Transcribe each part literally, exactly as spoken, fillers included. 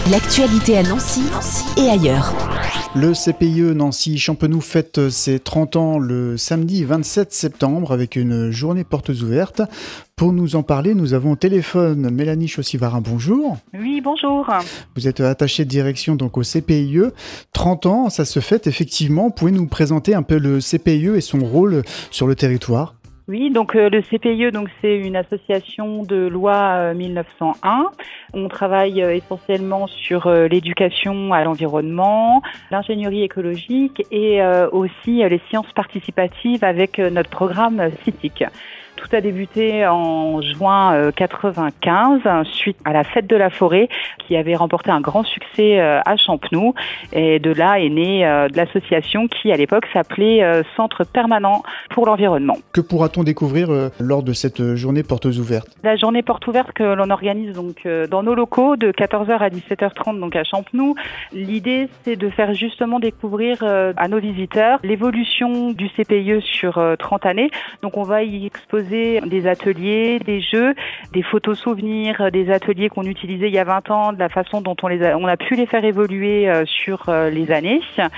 L'actualité à Nancy et ailleurs. Le C P I E Nancy-Champenoux fête ses trente ans le samedi vingt-sept septembre avec une journée portes ouvertes. Pour nous en parler, nous avons au téléphone Mélanie Chaussivarin. Bonjour. Oui, bonjour. Vous êtes attachée de direction donc au C P I E. trente ans, ça se fête effectivement. Pouvez nous présenter un peu le C P I E et son rôle sur le territoire ? Oui, donc euh, le C P I E, donc c'est une association de loi euh, mille neuf cent un. On travaille euh, essentiellement sur euh, l'éducation à l'environnement, l'ingénierie écologique et euh, aussi euh, les sciences participatives avec euh, notre programme euh, CITIC. Tout a débuté en juin euh, quatre-vingt-quinze, suite à la fête de la forêt qui avait remporté un grand succès euh, à Champenoux. Et de là est née euh, de l'association qui, à l'époque, s'appelait euh, Centre permanent pour l'environnement. Que pourra-t-on découvrir euh, lors de cette journée portes ouvertes ? La journée portes ouvertes que l'on organise donc euh, dans nos locaux de quatorze heures à dix-sept heures trente donc à Champenoux. L'idée, c'est de faire justement découvrir euh, à nos visiteurs l'évolution du C P I E sur euh, trente années. Donc on va y exposer des ateliers, des jeux, des photos souvenirs, des ateliers qu'on utilisait il y a vingt ans, de la façon dont on, les a, on a pu les faire évoluer euh, sur euh, les années.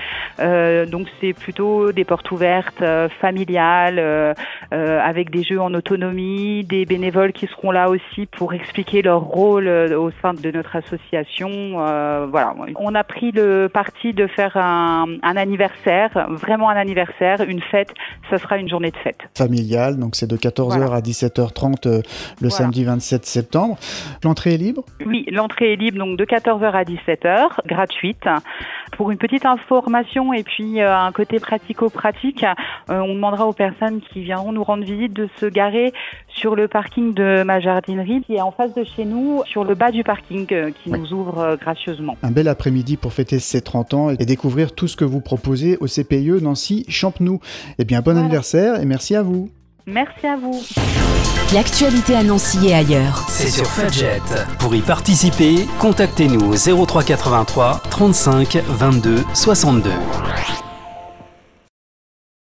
Euh, donc c'est plutôt des portes ouvertes euh, familiales, euh, euh, avec des jeux en autonomie, des bénévoles qui seront là aussi pour expliquer leur rôle euh, au sein de notre association. Euh, voilà, on a pris le parti de faire un, un anniversaire, vraiment un anniversaire, une fête. Ça sera une journée de fête. Familiale, donc c'est de quatorze heures voilà. à dix-sept heures trente euh, le voilà. samedi vingt-sept septembre. L'entrée est libre ? Oui, l'entrée est libre donc de quatorze heures à dix-sept heures, gratuite. Pour une petite information et puis euh, un côté pratico-pratique, euh, on demandera aux personnes qui viendront nous rendre visite de se garer sur le parking de ma jardinerie qui est en face de chez nous, sur le bas du parking euh, qui oui. nous ouvre euh, gracieusement. Un bel après-midi pour fêter ses trente ans et découvrir tout ce que vous proposez au C P I E Nancy-Champenoux. Eh bien, bon voilà. anniversaire et merci à vous. Merci à vous. L'actualité à Nancy et ailleurs. C'est sur Fudget. Pour y participer, contactez-nous au zéro trois quatre-vingt-trois trente-cinq vingt-deux soixante-deux.